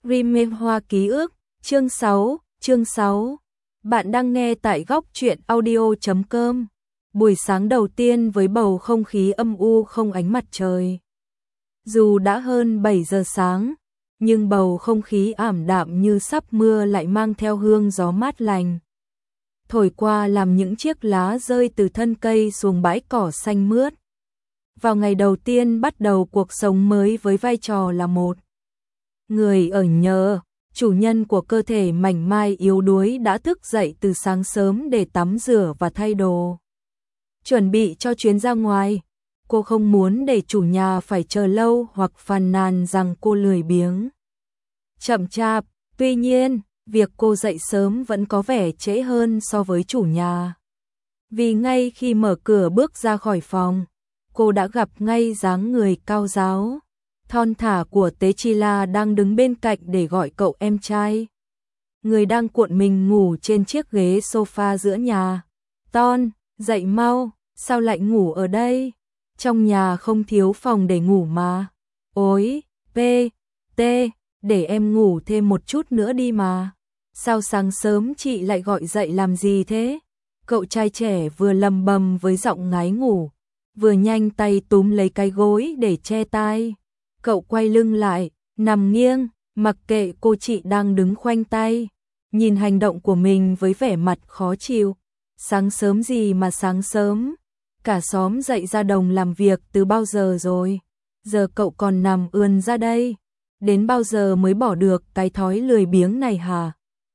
Remake Hoa Ký ức, chương 6. Bạn đang nghe tại góc truyện audio.com. Buổi sáng đầu tiên với bầu không khí âm u không ánh mặt trời. Dù đã hơn 7 giờ sáng, nhưng bầu không khí ảm đạm như sắp mưa lại mang theo hương gió mát lành. Thổi qua làm những chiếc lá rơi từ thân cây xuống bãi cỏ xanh mướt. Vào ngày đầu tiên bắt đầu cuộc sống mới với vai trò là một người ở nhờ, chủ nhân của cơ thể mảnh mai yếu đuối đã thức dậy từ sáng sớm để tắm rửa và thay đồ. Chuẩn bị cho chuyến ra ngoài, cô không muốn để chủ nhà phải chờ lâu hoặc phàn nàn rằng cô lười biếng. Chậm chạp, tuy nhiên, việc cô dậy sớm vẫn có vẻ trễ hơn so với chủ nhà. Vì ngay khi mở cửa bước ra khỏi phòng, cô đã gặp ngay dáng người cao ráo, thon thả của Tế Chi La đang đứng bên cạnh để gọi cậu em trai. Người đang cuộn mình ngủ trên chiếc ghế sofa giữa nhà. Ton, dậy mau, sao lại ngủ ở đây? Trong nhà không thiếu phòng để ngủ mà. Ôi, T, để em ngủ thêm một chút nữa đi mà. Sao sáng sớm chị lại gọi dậy làm gì thế? Cậu trai trẻ vừa lầm bầm với giọng ngái ngủ, vừa nhanh tay túm lấy cái gối để che tai. Cậu quay lưng lại, nằm nghiêng, mặc kệ cô chị đang đứng khoanh tay, nhìn hành động của mình với vẻ mặt khó chịu. Sáng sớm gì mà sáng sớm, cả xóm dậy ra đồng làm việc từ bao giờ rồi, giờ cậu còn nằm ườn ra đây, đến bao giờ mới bỏ được cái thói lười biếng này hả?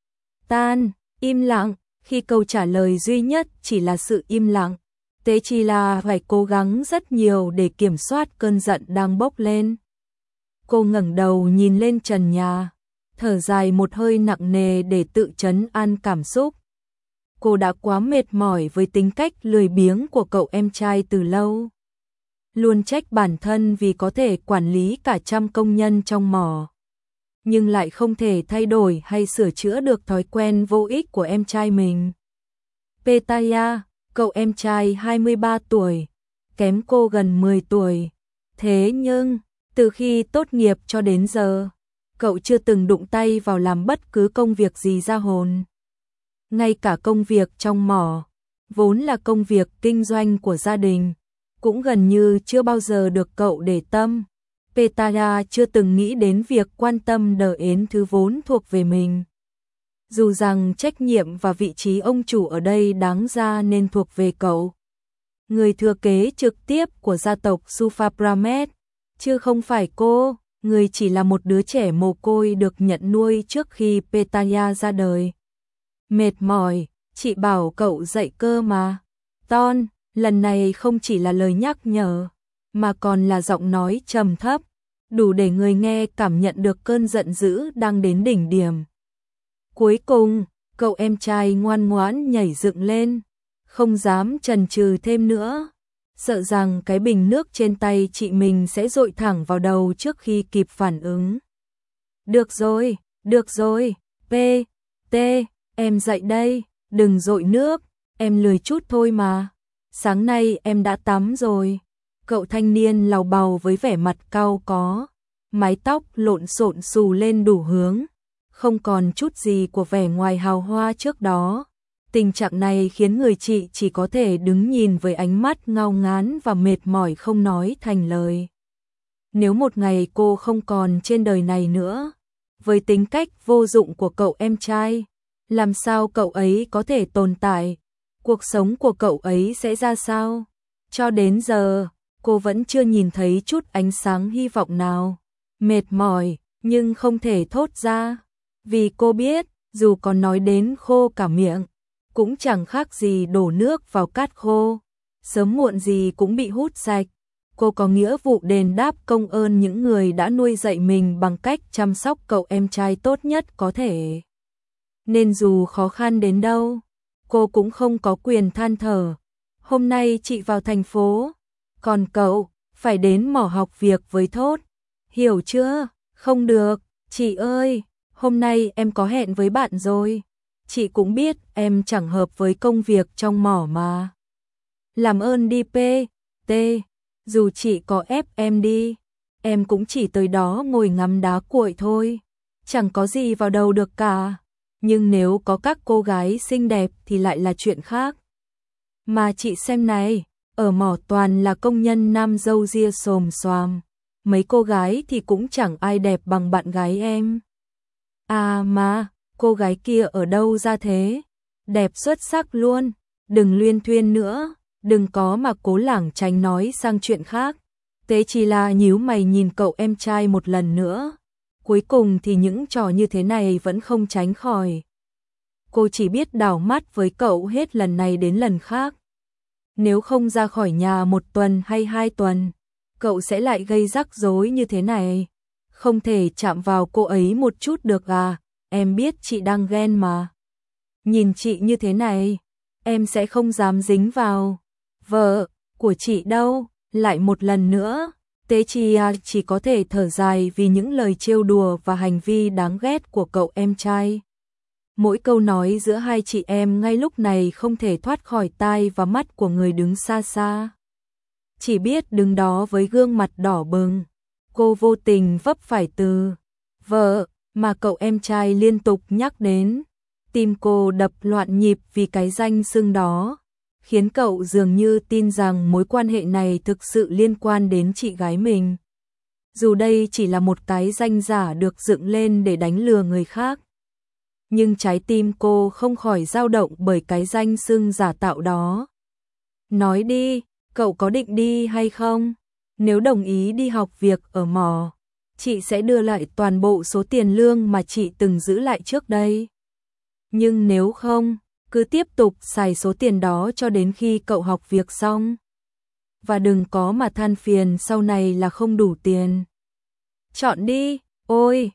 Tan, im lặng, khi câu trả lời duy nhất chỉ là sự im lặng, Tế Chi La phải cố gắng rất nhiều để kiểm soát cơn giận đang bốc lên. Cô ngẩng đầu nhìn lên trần nhà, thở dài một hơi nặng nề để tự trấn an cảm xúc. Cô đã quá mệt mỏi với tính cách lười biếng của cậu em trai từ lâu. Luôn trách bản thân vì có thể quản lý cả trăm công nhân trong mỏ, nhưng lại không thể thay đổi hay sửa chữa được thói quen vô ích của em trai mình. Petaya, cậu em trai 23 tuổi, kém cô gần 10 tuổi. Thế nhưng, từ khi tốt nghiệp cho đến giờ, cậu chưa từng đụng tay vào làm bất cứ công việc gì ra hồn. Ngay cả công việc trong mỏ, vốn là công việc kinh doanh của gia đình, cũng gần như chưa bao giờ được cậu để tâm. Petaya chưa từng nghĩ đến việc quan tâm đến thứ vốn thuộc về mình. Dù rằng trách nhiệm và vị trí ông chủ ở đây đáng ra nên thuộc về cậu, người thừa kế trực tiếp của gia tộc Sufapramet, chứ không phải cô, người chỉ là một đứa trẻ mồ côi được nhận nuôi trước khi Petaya ra đời. Mệt mỏi, chị bảo cậu dậy cơ mà. Ton, lần này không chỉ là lời nhắc nhở, mà còn là giọng nói trầm thấp, đủ để người nghe cảm nhận được cơn giận dữ đang đến đỉnh điểm. Cuối cùng, cậu em trai ngoan ngoãn nhảy dựng lên, không dám chần chừ thêm nữa, sợ rằng cái bình nước trên tay chị mình sẽ dội thẳng vào đầu trước khi kịp phản ứng. Được rồi, T, em dậy đây, đừng dội nước, em lười chút thôi mà. Sáng nay em đã tắm rồi. Cậu thanh niên làu bàu với vẻ mặt cau có, mái tóc lộn xộn xù lên đủ hướng, không còn chút gì của vẻ ngoài hào hoa trước đó. Tình trạng này khiến người chị chỉ có thể đứng nhìn với ánh mắt ngao ngán và mệt mỏi không nói thành lời. Nếu một ngày cô không còn trên đời này nữa, với tính cách vô dụng của cậu em trai, làm sao cậu ấy có thể tồn tại? Cuộc sống của cậu ấy sẽ ra sao? Cho đến giờ, cô vẫn chưa nhìn thấy chút ánh sáng hy vọng nào. Mệt mỏi, nhưng không thể thốt ra. Vì cô biết, dù có nói đến khô cả miệng, cũng chẳng khác gì đổ nước vào cát khô. Sớm muộn gì cũng bị hút sạch. Cô có nghĩa vụ đền đáp công ơn những người đã nuôi dạy mình bằng cách chăm sóc cậu em trai tốt nhất có thể. Nên dù khó khăn đến đâu, cô cũng không có quyền than thở. Hôm nay chị vào thành phố, còn cậu phải đến mỏ học việc với Thốt. Hiểu chưa? Không được, chị ơi, hôm nay em có hẹn với bạn rồi. Chị cũng biết em chẳng hợp với công việc trong mỏ mà. Làm ơn đi T, dù chị có ép em đi, em cũng chỉ tới đó ngồi ngắm đá cuội thôi. chẳng có gì vào đầu được cả. Nhưng nếu có các cô gái xinh đẹp thì lại là chuyện khác. Mà chị xem này, ở mỏ toàn là công nhân nam râu ria xồm xoàm. Mấy cô gái thì cũng chẳng ai đẹp bằng bạn gái em. À mà, cô gái kia ở đâu ra thế? Đẹp xuất sắc luôn, đừng luyên thuyên nữa, đừng có mà cố lảng tránh nói sang chuyện khác. Tế chỉ là nhíu mày nhìn cậu em trai một lần nữa. Cuối cùng thì những trò như thế này vẫn không tránh khỏi. Cô chỉ biết đảo mắt với cậu hết lần này đến lần khác. Nếu không ra khỏi nhà 1 tuần hay 2 tuần, cậu sẽ lại gây rắc rối như thế này. Không thể chạm vào cô ấy một chút được à, em biết chị đang ghen mà. Nhìn chị như thế này, em sẽ không dám dính vào. Vợ của chị đâu, lại một lần nữa. Tế chỉ có thể thở dài vì những lời trêu đùa và hành vi đáng ghét của cậu em trai. Mỗi câu nói giữa hai chị em ngay lúc này không thể thoát khỏi tai và mắt của người đứng xa xa. Chỉ biết đứng đó với gương mặt đỏ bừng, cô vô tình vấp phải từ vợ mà cậu em trai liên tục nhắc đến. Tim cô đập loạn nhịp vì cái danh xưng đó, khiến cậu dường như tin rằng mối quan hệ này thực sự liên quan đến chị gái mình. Dù đây chỉ là một cái danh giả được dựng lên để đánh lừa người khác, nhưng trái tim cô không khỏi dao động bởi cái danh xưng giả tạo đó. Nói đi, cậu có định đi hay không? Nếu đồng ý đi học việc ở mỏ, chị sẽ đưa lại toàn bộ số tiền lương mà chị từng giữ lại trước đây. Nhưng nếu không, cứ tiếp tục xài số tiền đó cho đến khi cậu học việc xong. Và đừng có mà than phiền sau này là không đủ tiền. Chọn đi, ôi,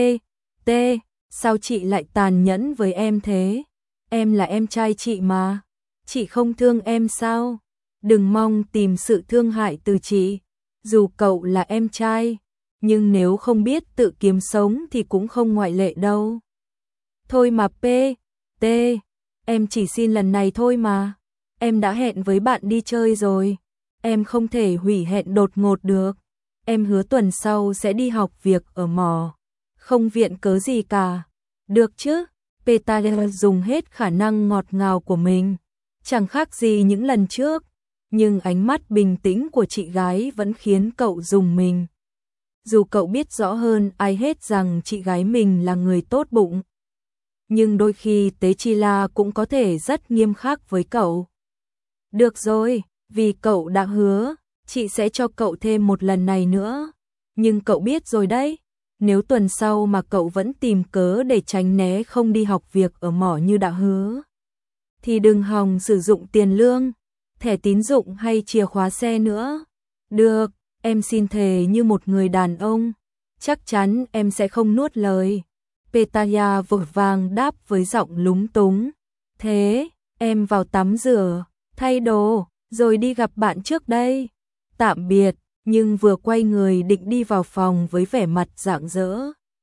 T, sao chị lại tàn nhẫn với em thế? Em là em trai chị mà, chị không thương em sao? Đừng mong tìm sự thương hại từ chị, dù cậu là em trai, nhưng nếu không biết tự kiếm sống thì cũng không ngoại lệ đâu. Thôi mà T, em chỉ xin lần này thôi mà. Em đã hẹn với bạn đi chơi rồi. Em không thể hủy hẹn đột ngột được. Em hứa tuần sau sẽ đi học việc ở mỏ. Không viện cớ gì cả. Được chứ? Petale dùng hết khả năng ngọt ngào của mình. Chẳng khác gì những lần trước. Nhưng ánh mắt bình tĩnh của chị gái vẫn khiến cậu rùng mình. Dù cậu biết rõ hơn ai hết rằng chị gái mình là người tốt bụng, nhưng đôi khi Tế Chi La cũng có thể rất nghiêm khắc với cậu. Được rồi, vì cậu đã hứa, chị sẽ cho cậu thêm một lần này nữa. Nhưng cậu biết rồi đấy, nếu tuần sau mà cậu vẫn tìm cớ để tránh né không đi học việc ở mỏ như đã hứa, thì đừng hòng sử dụng tiền lương, thẻ tín dụng hay chìa khóa xe nữa. Được, em xin thề như một người đàn ông, chắc chắn em sẽ không nuốt lời. Petaya vội vàng đáp với giọng lúng túng. Thế, em vào tắm rửa, thay đồ, rồi đi gặp bạn trước đây. Tạm biệt, nhưng vừa quay người định đi vào phòng với vẻ mặt rạng rỡ.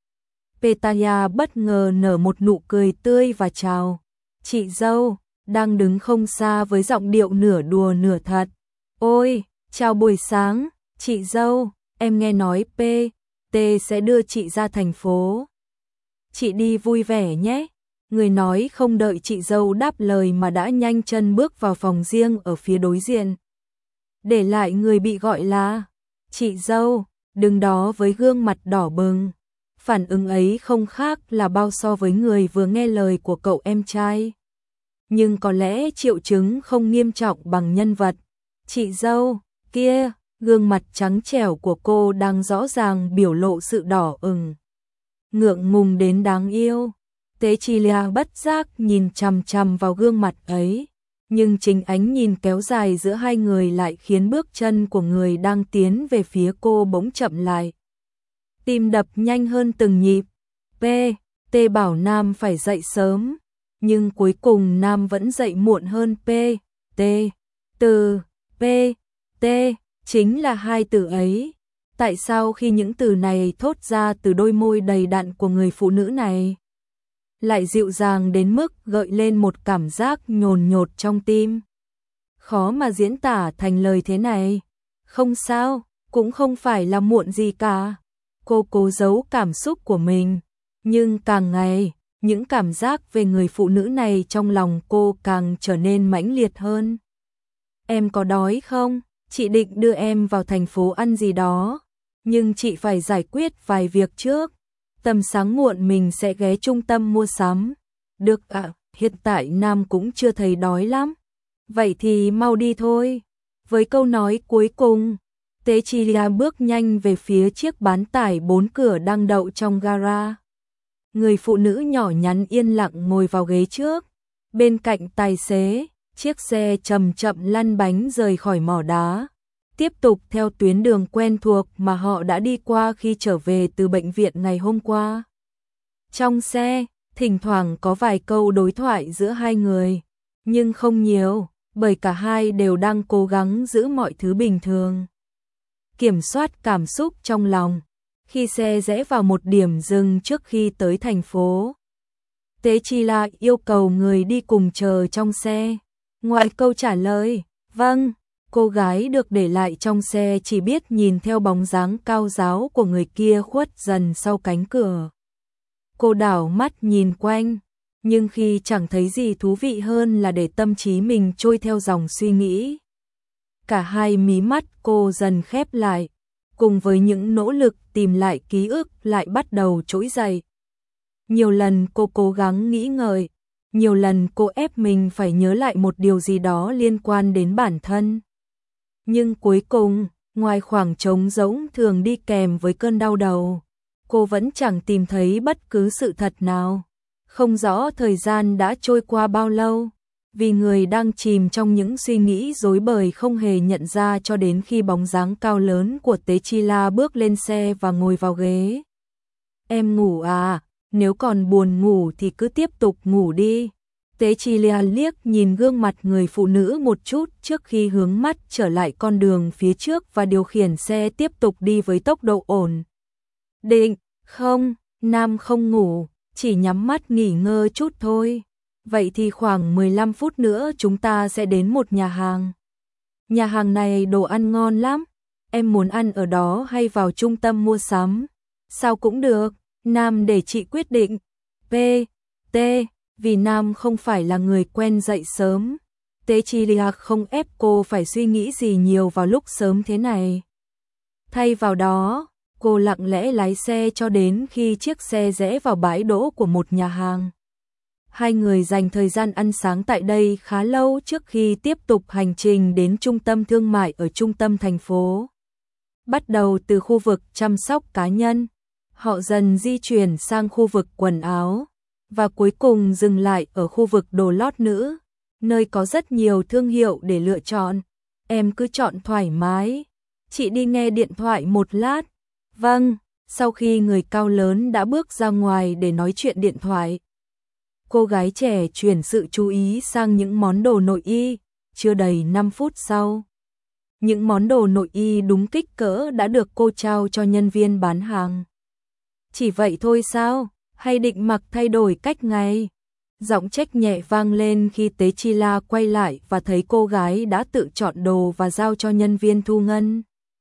Petaya bất ngờ nở một nụ cười tươi và chào. Chị dâu, đang đứng không xa với giọng điệu nửa đùa nửa thật. Ôi, chào buổi sáng, chị dâu, em nghe nói T sẽ đưa chị ra thành phố. Chị đi vui vẻ nhé. Người nói không đợi chị dâu đáp lời mà đã nhanh chân bước vào phòng riêng ở phía đối diện. Để lại người bị gọi là chị dâu, đứng đó với gương mặt đỏ bừng. Phản ứng ấy không khác là bao so với người vừa nghe lời của cậu em trai. Nhưng có lẽ triệu chứng không nghiêm trọng bằng nhân vật. Chị dâu, kia, gương mặt trắng trẻo của cô đang rõ ràng biểu lộ sự đỏ ửng, ngượng ngùng đến đáng yêu. Tế Chi La bất giác nhìn chằm chằm vào gương mặt ấy, nhưng chính ánh nhìn kéo dài giữa hai người lại khiến bước chân của người đang tiến về phía cô bỗng chậm lại. Tim đập nhanh hơn từng nhịp. T bảo Nam phải dậy sớm, nhưng cuối cùng Nam vẫn dậy muộn hơn T. Từ T chính là hai từ ấy. Tại sao khi những từ này thốt ra từ đôi môi đầy đặn của người phụ nữ này, lại dịu dàng đến mức gợi lên một cảm giác nhồn nhột trong tim? Khó mà diễn tả thành lời thế này. Không sao, cũng không phải là muộn gì cả. Cô cố giấu cảm xúc của mình. Nhưng càng ngày, những cảm giác về người phụ nữ này trong lòng cô càng trở nên mãnh liệt hơn. Em có đói không? Chị định đưa em vào thành phố ăn gì đó, nhưng chị phải giải quyết vài việc trước. Tầm sáng muộn mình sẽ ghé trung tâm mua sắm. Được ạ, hiện tại Nam cũng chưa thấy đói lắm. Vậy thì mau đi thôi. Với câu nói cuối cùng, Cecilia bước nhanh về phía chiếc bán tải 4 cửa đang đậu trong gara. Người phụ nữ nhỏ nhắn yên lặng ngồi vào ghế trước. Bên cạnh tài xế, chiếc xe chậm chậm lăn bánh rời khỏi mỏ đá, tiếp tục theo tuyến đường quen thuộc mà họ đã đi qua khi trở về từ bệnh viện ngày hôm qua. Trong xe, thỉnh thoảng có vài câu đối thoại giữa hai người, nhưng không nhiều, bởi cả hai đều đang cố gắng giữ mọi thứ bình thường. Kiểm soát cảm xúc trong lòng. Khi xe rẽ vào một điểm dừng trước khi tới thành phố, Cecilia yêu cầu người đi cùng chờ trong xe. Ngoài câu trả lời, vâng, cô gái được để lại trong xe chỉ biết nhìn theo bóng dáng cao ráo của người kia khuất dần sau cánh cửa. Cô đảo mắt nhìn quanh, nhưng khi chẳng thấy gì thú vị hơn là để tâm trí mình trôi theo dòng suy nghĩ. Cả hai mí mắt cô dần khép lại, cùng với những nỗ lực tìm lại ký ức lại bắt đầu trỗi dậy. Nhiều lần cô cố gắng nghĩ ngợi, nhiều lần cô ép mình phải nhớ lại một điều gì đó liên quan đến bản thân. Nhưng cuối cùng, ngoài khoảng trống rỗng thường đi kèm với cơn đau đầu, cô vẫn chẳng tìm thấy bất cứ sự thật nào. Không rõ thời gian đã trôi qua bao lâu, vì người đang chìm trong những suy nghĩ rối bời không hề nhận ra cho đến khi bóng dáng cao lớn của Cecilia bước lên xe và ngồi vào ghế. Em ngủ à, nếu còn buồn ngủ thì cứ tiếp tục ngủ đi. Cecilia liếc nhìn gương mặt người phụ nữ một chút trước khi hướng mắt trở lại con đường phía trước và điều khiển xe tiếp tục đi với tốc độ ổn định. Không, Nam không ngủ, chỉ nhắm mắt nghỉ ngơi chút thôi. Vậy thì khoảng 15 phút nữa chúng ta sẽ đến một nhà hàng. Nhà hàng này đồ ăn ngon lắm. Em muốn ăn ở đó hay vào trung tâm mua sắm? Sao cũng được, Nam để chị quyết định. T. Vì Nam không phải là người quen dậy sớm. Cecilia không ép cô phải suy nghĩ gì nhiều vào lúc sớm thế này. Thay vào đó, cô lặng lẽ lái xe cho đến khi chiếc xe rẽ vào bãi đỗ của một nhà hàng. Hai người dành thời gian ăn sáng tại đây khá lâu trước khi tiếp tục hành trình đến trung tâm thương mại ở trung tâm thành phố. Bắt đầu từ khu vực chăm sóc cá nhân, họ dần di chuyển sang khu vực quần áo, và cuối cùng dừng lại ở khu vực đồ lót nữ, nơi có rất nhiều thương hiệu để lựa chọn. Em cứ chọn thoải mái. Chị đi nghe điện thoại một lát. Vâng, sau khi người cao lớn đã bước ra ngoài để nói chuyện điện thoại, cô gái trẻ chuyển sự chú ý sang những món đồ nội y. Chưa đầy 5 phút sau, những món đồ nội y đúng kích cỡ đã được cô trao cho nhân viên bán hàng. Chỉ vậy thôi sao? Hay định mặc thay đổi cách ngay? Giọng trách nhẹ vang lên khi Cecilia quay lại và thấy cô gái đã tự chọn đồ và giao cho nhân viên thu ngân.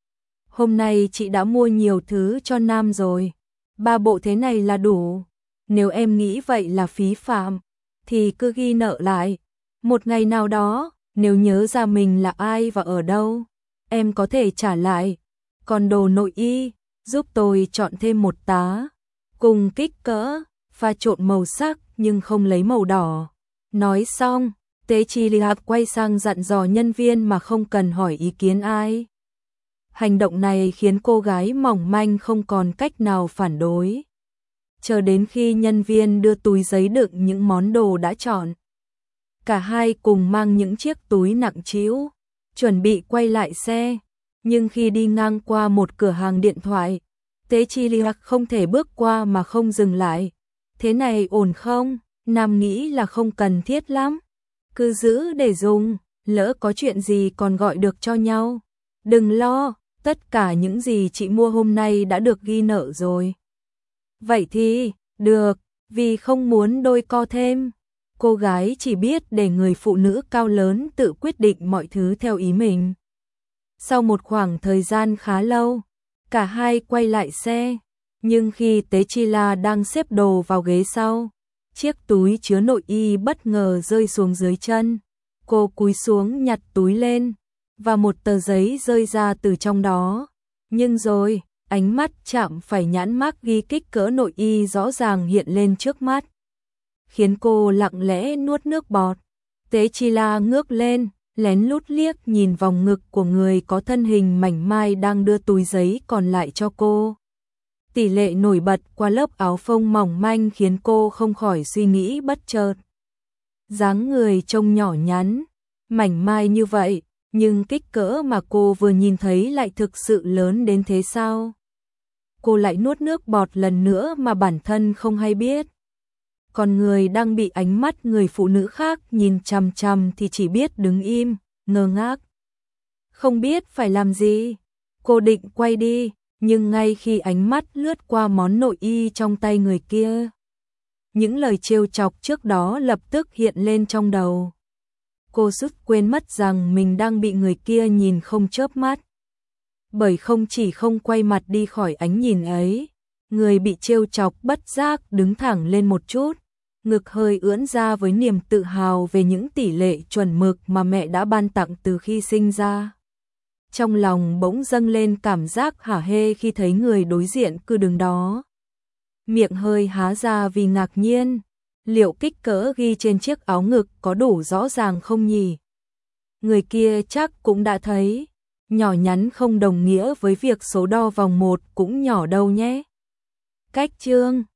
Hôm nay chị đã mua nhiều thứ cho Nam rồi. 3 bộ thế này là đủ. Nếu em nghĩ vậy là phí phạm, thì cứ ghi nợ lại. Một ngày nào đó, nếu nhớ ra mình là ai và ở đâu, em có thể trả lại. Còn đồ nội y, giúp tôi chọn thêm một tá. Cùng kích cỡ, pha trộn màu sắc nhưng không lấy màu đỏ. Nói xong, Cecilia quay sang dặn dò nhân viên mà không cần hỏi ý kiến ai. Hành động này khiến cô gái mỏng manh không còn cách nào phản đối. Chờ đến khi nhân viên đưa túi giấy đựng những món đồ đã chọn, cả hai cùng mang những chiếc túi nặng trĩu, chuẩn bị quay lại xe. Nhưng khi đi ngang qua một cửa hàng điện thoại, Cecilia không thể bước qua mà không dừng lại. Thế này ổn không? Nam nghĩ là không cần thiết lắm. Cứ giữ để dùng, lỡ có chuyện gì còn gọi được cho nhau. Đừng lo, tất cả những gì chị mua hôm nay đã được ghi nợ rồi. Vậy thì, được, vì không muốn đôi co thêm. Cô gái chỉ biết để người phụ nữ cao lớn tự quyết định mọi thứ theo ý mình. Sau một khoảng thời gian khá lâu, cả hai quay lại xe. Nhưng khi Tế Chi La đang xếp đồ vào ghế sau, chiếc túi chứa nội y bất ngờ rơi xuống dưới chân. Cô cúi xuống nhặt túi lên, và một tờ giấy rơi ra từ trong đó. Nhưng rồi, ánh mắt chạm phải nhãn mác ghi kích cỡ nội y rõ ràng hiện lên trước mắt, khiến cô lặng lẽ nuốt nước bọt. Tế Chi La ngước lên, lén lút liếc nhìn vòng ngực của người có thân hình mảnh mai đang đưa túi giấy còn lại cho cô. Tỷ lệ nổi bật qua lớp áo phông mỏng manh khiến cô không khỏi suy nghĩ bất chợt. Dáng người trông nhỏ nhắn, mảnh mai như vậy, nhưng kích cỡ mà cô vừa nhìn thấy lại thực sự lớn đến thế sao? Cô lại nuốt nước bọt lần nữa mà bản thân không hay biết. Còn người đang bị ánh mắt người phụ nữ khác nhìn chằm chằm thì chỉ biết đứng im, ngơ ngác. Không biết phải làm gì. Cô định quay đi, nhưng ngay khi ánh mắt lướt qua món nội y trong tay người kia, những lời trêu chọc trước đó lập tức hiện lên trong đầu. Cô sút quên mất rằng mình đang bị người kia nhìn không chớp mắt. Bởi không chỉ không quay mặt đi khỏi ánh nhìn ấy, người bị trêu chọc bất giác đứng thẳng lên một chút, ngực hơi ưỡn ra với niềm tự hào về những tỷ lệ chuẩn mực mà mẹ đã ban tặng từ khi sinh ra. Trong lòng bỗng dâng lên cảm giác hả hê khi thấy người đối diện cứ đứng đó. Miệng hơi há ra vì ngạc nhiên, liệu kích cỡ ghi trên chiếc áo ngực có đủ rõ ràng không nhỉ? Người kia chắc cũng đã thấy, nhỏ nhắn không đồng nghĩa với việc số đo vòng 1 cũng nhỏ đâu nhé. Cách chương